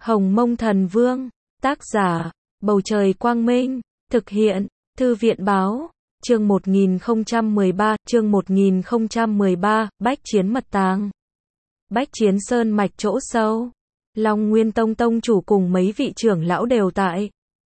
Hồng Mông Thần Vương, tác giả, Bầu Trời Quang Minh, thực hiện, Thư viện Báo, chương 1013, Bách Chiến Mật Tàng. Bách Chiến Sơn mạch chỗ sâu, Long Nguyên Tông tông chủ cùng mấy vị trưởng lão đều tại.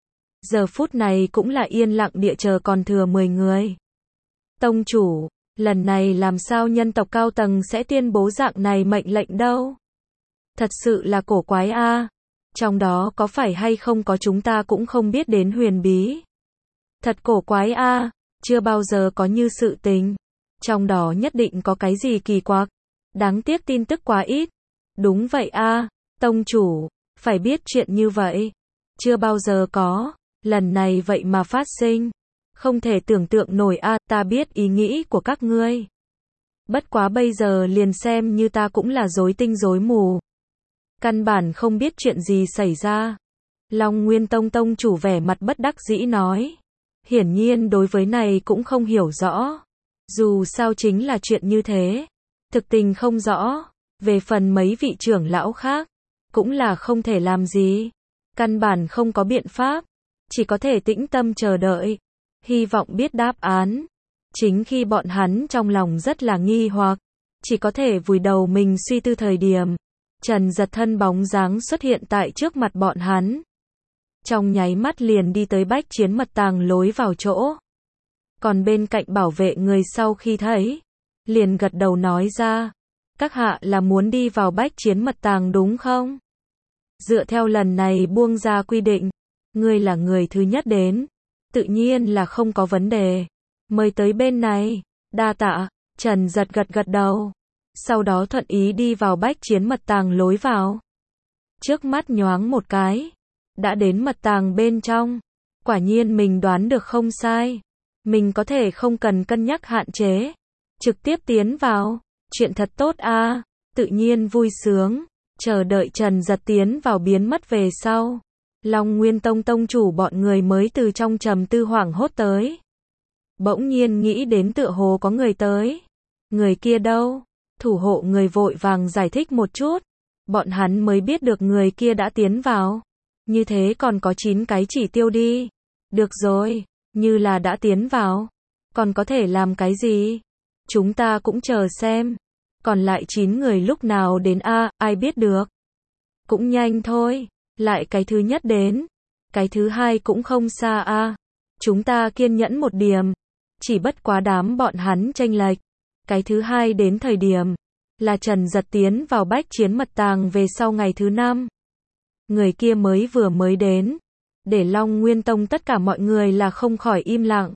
Giờ phút này cũng là yên lặng địa chờ còn thừa 10 người. Tông chủ, lần này làm sao nhân tộc cao tầng sẽ tuyên bố dạng này mệnh lệnh đâu? Thật sự là cổ quái a. Trong đó có phải hay không có chúng ta cũng không biết đến huyền bí. Thật cổ quái a, chưa bao giờ có như sự tình. Trong đó nhất định có cái gì kỳ quặc. Đáng tiếc tin tức quá ít. Đúng vậy a, tông chủ, phải biết chuyện như vậy. Chưa bao giờ có, lần này vậy mà phát sinh. Không thể tưởng tượng nổi a, ta biết ý nghĩ của các ngươi. Bất quá bây giờ liền xem như ta cũng là rối tinh rối mù. Căn bản không biết chuyện gì xảy ra. Long Nguyên Tông tông chủ vẻ mặt bất đắc dĩ nói. Hiển nhiên đối với này cũng không hiểu rõ. Dù sao chính là chuyện như thế. Thực tình không rõ. Về phần mấy vị trưởng lão khác, cũng là không thể làm gì. Căn bản không có biện pháp. Chỉ có thể tĩnh tâm chờ đợi. Hy vọng biết đáp án. Chính khi bọn hắn trong lòng rất là nghi hoặc, chỉ có thể vùi đầu mình suy tư thời điểm. Trần Giật thân bóng dáng xuất hiện tại trước mặt bọn hắn. Trong nháy mắt liền đi tới Bách Chiến Mật Tàng lối vào chỗ. Còn bên cạnh bảo vệ người sau khi thấy, liền gật đầu nói ra. Các hạ là muốn đi vào Bách Chiến Mật Tàng đúng không? Dựa theo lần này buông ra quy định, ngươi là người thứ nhất đến. Tự nhiên là không có vấn đề. Mời tới bên này. Đa tạ. Trần Giật gật gật đầu. Sau đó thuận ý đi vào Bách Chiến Mật Tàng lối vào. Trước mắt nhoáng một cái. Đã đến mật tàng bên trong. Quả nhiên mình đoán được không sai. Mình có thể không cần cân nhắc hạn chế. Trực tiếp tiến vào. Chuyện thật tốt a. Tự nhiên vui sướng. Chờ đợi Trần Giật tiến vào biến mất về sau. Long Nguyên Tông tông chủ bọn người mới từ trong trầm tư hoảng hốt tới. Bỗng nhiên nghĩ đến tựa hồ có người tới. Người kia đâu? Thủ hộ người vội vàng giải thích một chút. Bọn hắn mới biết được người kia đã tiến vào. Như thế còn có 9 cái chỉ tiêu đi. Được rồi, như là đã tiến vào. Còn có thể làm cái gì? Chúng ta cũng chờ xem. Còn lại 9 người lúc nào đến a, ai biết được. Cũng nhanh thôi. Lại cái thứ nhất đến. Cái thứ hai cũng không xa a. Chúng ta kiên nhẫn một điểm. Chỉ bất quá đám bọn hắn chênh lệch. Cái thứ hai đến thời điểm là Trần Giật tiến vào Bách Chiến Mật Tàng về sau ngày thứ 5. Người kia vừa mới đến. Để Long Nguyên Tông tất cả mọi người là không khỏi im lặng.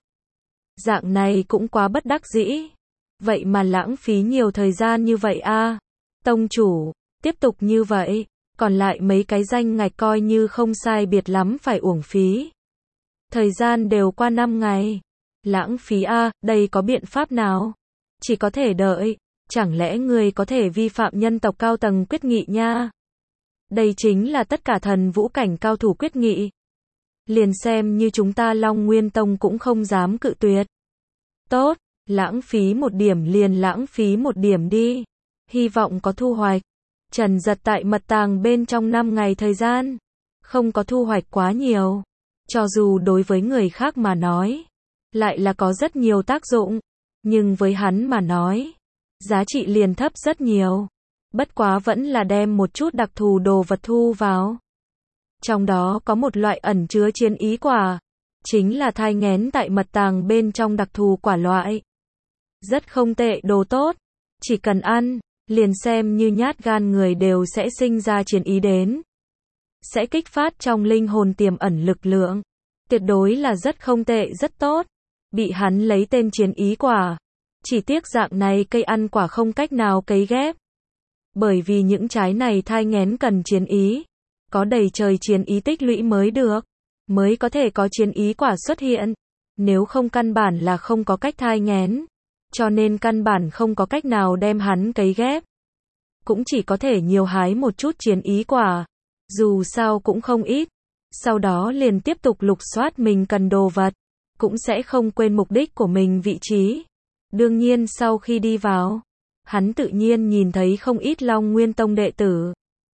Dạng này cũng quá bất đắc dĩ. Vậy mà lãng phí nhiều thời gian như vậy a. Tông chủ, tiếp tục như vậy. Còn lại mấy cái danh ngạch coi như không sai biệt lắm phải uổng phí. Thời gian đều qua 5 ngày. Lãng phí a, đây có biện pháp nào? Chỉ có thể đợi. Chẳng lẽ người có thể vi phạm nhân tộc cao tầng quyết nghị nha? Đây chính là tất cả thần vũ cảnh cao thủ quyết nghị. Liền xem như chúng ta Long Nguyên Tông cũng không dám cự tuyệt. Tốt, lãng phí một điểm liền lãng phí một điểm đi. Hy vọng có thu hoạch. Trần Giật tại mật tàng bên trong 5 ngày thời gian. Không có thu hoạch quá nhiều. Cho dù đối với người khác mà nói. Lại là có rất nhiều tác dụng. Nhưng với hắn mà nói. Giá trị liền thấp rất nhiều. Bất quá vẫn là đem một chút đặc thù đồ vật thu vào. Trong đó có một loại ẩn chứa chiến ý quả. Chính là thai nghén tại mật tàng bên trong đặc thù quả loại. Rất không tệ đồ tốt. Chỉ cần ăn, liền xem như nhát gan người đều sẽ sinh ra chiến ý đến. Sẽ kích phát trong linh hồn tiềm ẩn lực lượng. Tuyệt đối là rất không tệ rất tốt. Bị hắn lấy tên chiến ý quả. Chỉ tiếc dạng này cây ăn quả không cách nào cấy ghép. Bởi vì những trái này thai nghén cần chiến ý. Có đầy trời chiến ý tích lũy mới được. Mới có thể có chiến ý quả xuất hiện. Nếu không căn bản là không có cách thai nghén. Cho nên căn bản không có cách nào đem hắn cấy ghép. Cũng chỉ có thể nhiều hái một chút chiến ý quả. Dù sao cũng không ít. Sau đó liền tiếp tục lục soát mình cần đồ vật. Cũng sẽ không quên mục đích của mình vị trí. Đương nhiên sau khi đi vào, hắn tự nhiên nhìn thấy không ít Long Nguyên Tông đệ tử.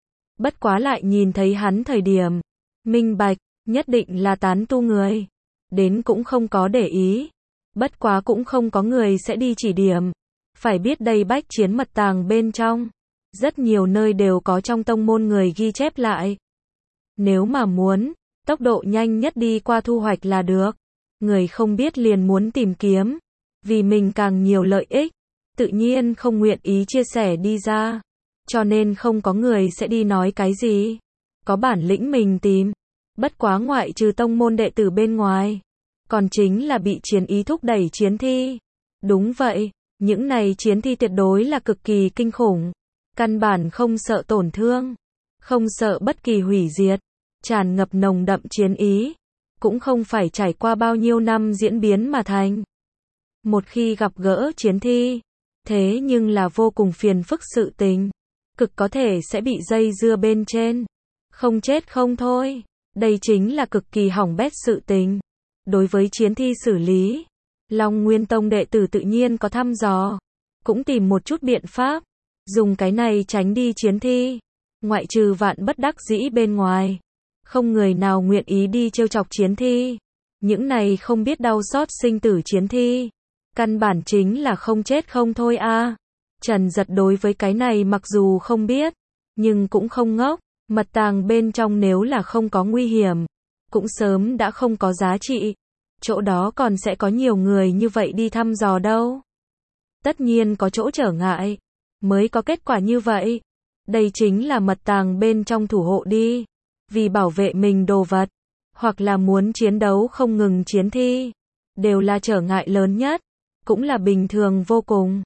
bất quá lại nhìn thấy hắn thời điểm, minh bạch, nhất định là tán tu người. Đến cũng không có để ý, bất quá cũng không có người sẽ đi chỉ điểm. Phải biết đây bách chiến mật tàng bên trong, rất nhiều nơi đều có trong tông môn người ghi chép lại. Nếu mà muốn, tốc độ nhanh nhất đi qua thu hoạch là được. Người không biết liền muốn tìm kiếm, vì mình càng nhiều lợi ích, tự nhiên không nguyện ý chia sẻ đi ra. Cho nên không có người sẽ đi nói cái gì. Có bản lĩnh mình tìm. Bất quá ngoại trừ tông môn đệ tử bên ngoài, còn chính là bị chiến ý thúc đẩy chiến thi. Đúng vậy, những này chiến thi tuyệt đối là cực kỳ kinh khủng. Căn bản không sợ tổn thương, không sợ bất kỳ hủy diệt, tràn ngập nồng đậm chiến ý, cũng không phải trải qua bao nhiêu năm diễn biến mà thành. Một khi gặp gỡ chiến thi, thế nhưng là vô cùng phiền phức sự tình, cực có thể sẽ bị dây dưa bên trên, không chết không thôi. Đây chính là cực kỳ hỏng bét sự tình. Đối với chiến thi xử lý, Long Nguyên Tông đệ tử tự nhiên có thăm dò, cũng tìm một chút biện pháp, dùng cái này tránh đi chiến thi. Ngoại trừ vạn bất đắc dĩ bên ngoài, không người nào nguyện ý đi trêu chọc chiến thi. Những này không biết đau xót sinh tử chiến thi, căn bản chính là không chết không thôi a. Trần Giật đối với cái này mặc dù không biết, nhưng cũng không ngốc. Mật tàng bên trong nếu là không có nguy hiểm, cũng sớm đã không có giá trị. Chỗ đó còn sẽ có nhiều người như vậy đi thăm dò đâu. Tất nhiên có chỗ trở ngại, mới có kết quả như vậy. Đây chính là mật tàng bên trong thủ hộ đi. Vì bảo vệ mình đồ vật, hoặc là muốn chiến đấu không ngừng chiến thi, đều là trở ngại lớn nhất, cũng là bình thường vô cùng.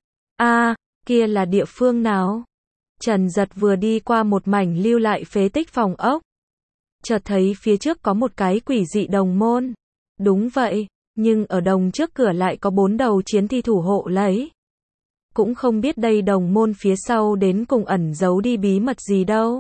Kia là địa phương nào? Trần Giật vừa đi qua một mảnh lưu lại phế tích phòng ốc, chợt thấy phía trước có một cái quỷ dị đồng môn. Đúng vậy, nhưng ở đồng trước cửa lại có 4 đầu chiến thi thủ hộ lấy. Cũng không biết đây đồng môn phía sau đến cùng ẩn giấu đi bí mật gì đâu.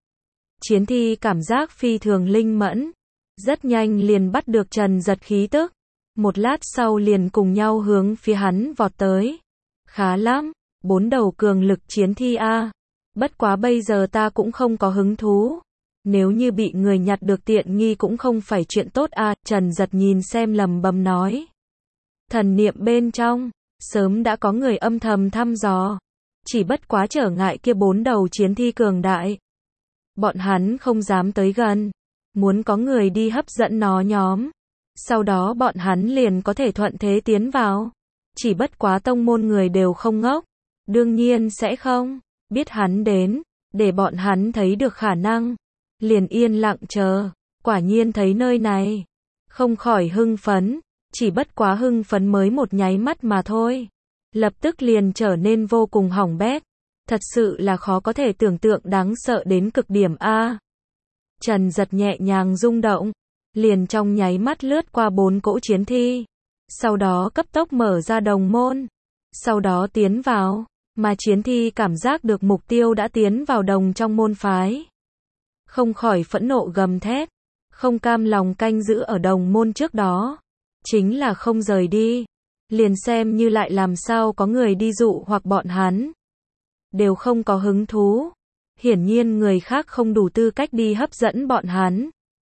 Chiến thi cảm giác phi thường linh mẫn, rất nhanh liền bắt được Trần Giật khí tức. Một lát sau liền cùng nhau hướng phía hắn vọt tới. Khá lắm, 4 đầu cường lực chiến thi a. Bất quá bây giờ ta cũng không có hứng thú. Nếu như bị người nhặt được tiện nghi cũng không phải chuyện tốt a. Trần Giật nhìn xem lầm bầm nói. Thần niệm bên trong, sớm đã có người âm thầm thăm dò. Chỉ bất quá trở ngại kia 4 đầu chiến thi cường đại. Bọn hắn không dám tới gần. Muốn có người đi hấp dẫn nó nhóm. Sau đó bọn hắn liền có thể thuận thế tiến vào. Chỉ bất quá tông môn người đều không ngốc. Đương nhiên sẽ không biết hắn đến, để bọn hắn thấy được khả năng, liền yên lặng chờ. Quả nhiên thấy nơi này, không khỏi hưng phấn, chỉ bất quá hưng phấn mới một nháy mắt mà thôi, lập tức liền trở nên vô cùng hỏng bét. Thật sự là khó có thể tưởng tượng, đáng sợ đến cực điểm a. Trần Giật nhẹ nhàng rung động, liền trong nháy mắt lướt qua 4 cỗ chiến thi, sau đó cấp tốc mở ra đồng môn, sau đó tiến vào. Mà chiến thi cảm giác được mục tiêu đã tiến vào đồng trong môn phái, không khỏi phẫn nộ gầm thét, không cam lòng canh giữ ở đồng môn trước đó, chính là không rời đi, liền xem như lại làm sao có người đi dụ hoặc bọn hắn, đều không có hứng thú. Hiển nhiên người khác không đủ tư cách đi hấp dẫn bọn hắn.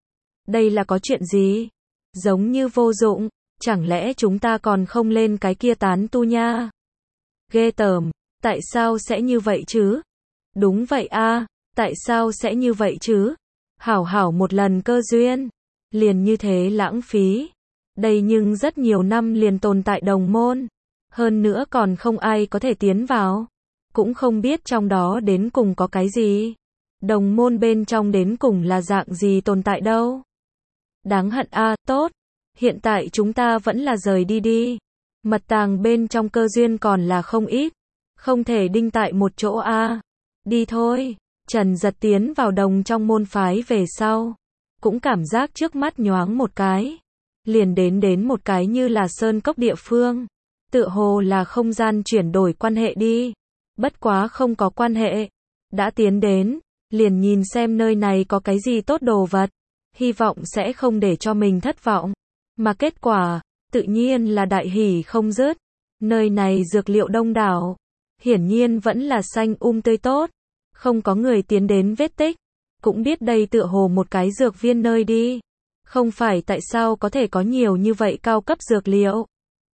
Đây là có chuyện gì? Giống như vô dụng, chẳng lẽ chúng ta còn không lên cái kia tán tu nha? Ghê tởm. Tại sao sẽ như vậy chứ? Đúng vậy a, tại sao sẽ như vậy chứ? Hảo hảo một lần cơ duyên, liền như thế lãng phí. Đây nhưng rất nhiều năm liền tồn tại đồng môn, hơn nữa còn không ai có thể tiến vào, cũng không biết trong đó đến cùng có cái gì. Đồng môn bên trong đến cùng là dạng gì tồn tại đâu? Đáng hận a, tốt, hiện tại chúng ta vẫn là rời đi đi. Mật tàng bên trong cơ duyên còn là không ít. Không thể đinh tại một chỗ a. Đi thôi. Trần Giật tiến vào đồng trong môn phái về sau, cũng cảm giác trước mắt nhoáng một cái, liền đến một cái như là sơn cốc địa phương, tựa hồ là không gian chuyển đổi quan hệ đi. Bất quá không có quan hệ, đã tiến đến, liền nhìn xem nơi này có cái gì tốt đồ vật, hy vọng sẽ không để cho mình thất vọng. Mà kết quả, tự nhiên là đại hỉ không dứt. Nơi này dược liệu đông đảo, hiển nhiên vẫn là xanh tươi tốt, không có người tiến đến vết tích, cũng biết đây tựa hồ một cái dược viên nơi đi. Không phải tại sao có thể có nhiều như vậy cao cấp dược liệu.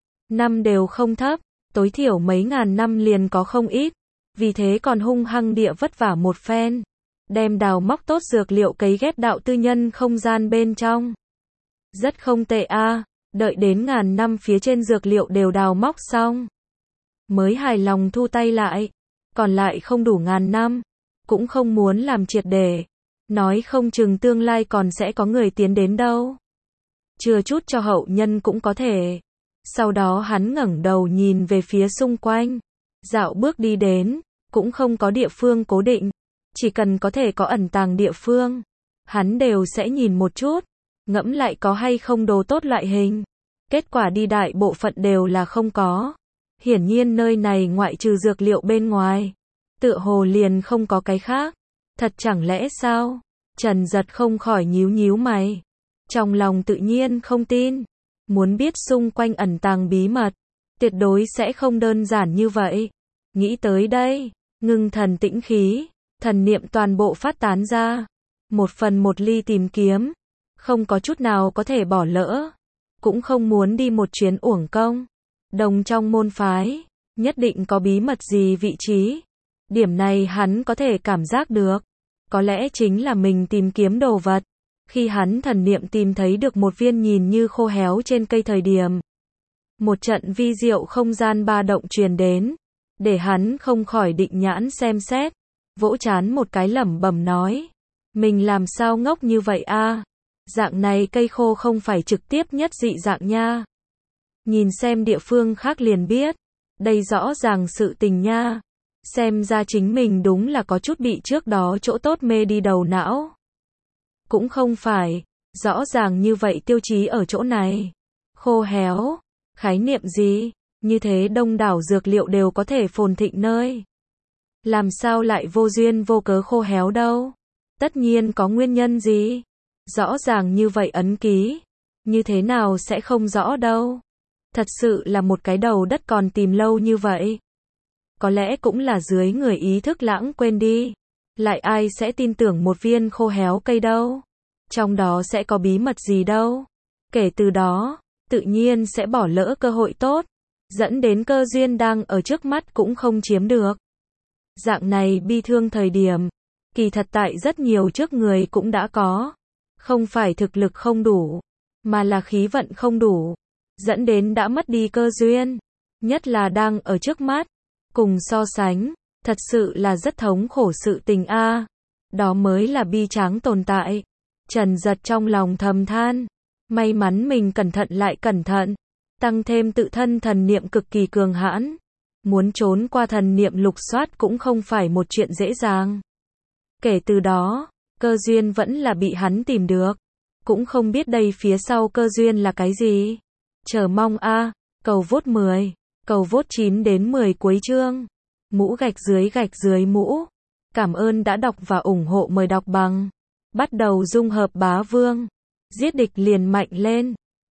Năm đều không thấp, tối thiểu mấy ngàn năm liền có không ít. Vì thế còn hung hăng địa vất vả một phen. Đem đào móc tốt dược liệu cấy ghép đạo tư nhân không gian bên trong. Rất không tệ a, đợi đến ngàn năm phía trên dược liệu đều đào móc xong. Mới hài lòng thu tay lại. Còn lại không đủ ngàn năm. Cũng không muốn làm triệt để. Nói không chừng tương lai còn sẽ có người tiến đến đâu. Chừa chút cho hậu nhân cũng có thể. Sau đó hắn ngẩng đầu nhìn về phía xung quanh. Dạo bước đi đến, cũng không có địa phương cố định. Chỉ cần có thể có ẩn tàng địa phương. Hắn đều sẽ nhìn một chút. Ngẫm lại có hay không đồ tốt loại hình. Kết quả đi đại bộ phận đều là không có. Hiển nhiên nơi này ngoại trừ dược liệu bên ngoài. Tựa hồ liền không có cái khác. Thật chẳng lẽ sao? Trần Giật không khỏi nhíu nhíu mày. Trong lòng tự nhiên không tin. Muốn biết xung quanh ẩn tàng bí mật. Tuyệt đối sẽ không đơn giản như vậy. Nghĩ tới đây. Ngưng thần tĩnh khí. Thần niệm toàn bộ phát tán ra. Một phần một ly tìm kiếm. Không có chút nào có thể bỏ lỡ. Cũng không muốn đi một chuyến uổng công. Đồng trong môn phái. Nhất định có bí mật gì vị trí. Điểm này hắn có thể cảm giác được. Có lẽ chính là mình tìm kiếm đồ vật. Khi hắn thần niệm tìm thấy được một viên nhìn như khô héo trên cây thời điểm. Một trận vi diệu không gian ba động truyền đến. Để hắn không khỏi định nhãn xem xét. Vỗ trán một cái lẩm bẩm nói. Mình làm sao ngốc như vậy a? Dạng này cây khô không phải trực tiếp nhất dị dạng nha. Nhìn xem địa phương khác liền biết. Đây rõ ràng sự tình nha. Xem ra chính mình đúng là có chút bị trước đó chỗ tốt mê đi đầu não. Cũng không phải. Rõ ràng như vậy tiêu chí ở chỗ này. Khô héo. Khái niệm gì? Như thế đông đảo dược liệu đều có thể phồn thịnh nơi. Làm sao lại vô duyên vô cớ khô héo đâu? Tất nhiên có nguyên nhân gì? Rõ ràng như vậy ấn ký. Như thế nào sẽ không rõ đâu? Thật sự là một cái đầu đất còn tìm lâu như vậy. Có lẽ cũng là dưới người ý thức lãng quên đi. Lại ai sẽ tin tưởng một viên khô héo cây đâu? Trong đó sẽ có bí mật gì đâu? Kể từ đó, tự nhiên sẽ bỏ lỡ cơ hội tốt. Dẫn đến cơ duyên đang ở trước mắt cũng không chiếm được. Dạng này bi thương thời điểm. Kỳ thật tại rất nhiều trước người cũng đã có. Không phải thực lực không đủ. Mà là khí vận không đủ. Dẫn đến đã mất đi cơ duyên. Nhất là đang ở trước mắt. Cùng so sánh. Thật sự là rất thống khổ sự tình a. Đó mới là bi tráng tồn tại. Trần Giật trong lòng thầm than. May mắn mình cẩn thận lại cẩn thận. Tăng thêm tự thân thần niệm cực kỳ cường hãn. Muốn trốn qua thần niệm lục soát cũng không phải một chuyện dễ dàng. Kể từ đó, cơ duyên vẫn là bị hắn tìm được. Cũng không biết đây phía sau cơ duyên là cái gì. Chờ mong a. Cầu vote 10. Cầu vote 9 đến 10 cuối chương. Mũ gạch dưới mũ. Cảm ơn đã đọc và ủng hộ, mời đọc bằng. Bắt đầu dung hợp bá vương. Giết địch liền mạnh lên.